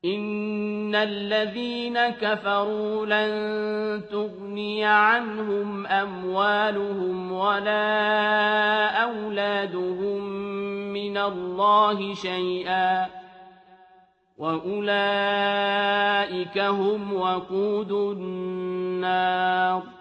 إِنَّ الَّذِينَ كَفَرُوا لَن تُغْنِيَ عَنْهُمْ أَمْوَالُهُمْ وَلَا أَوْلَادُهُم مِّنَ اللَّهِ شَيْئًا ۖ وَأُولَٰئِكَ هُمْ وَقُودُ النَّارِ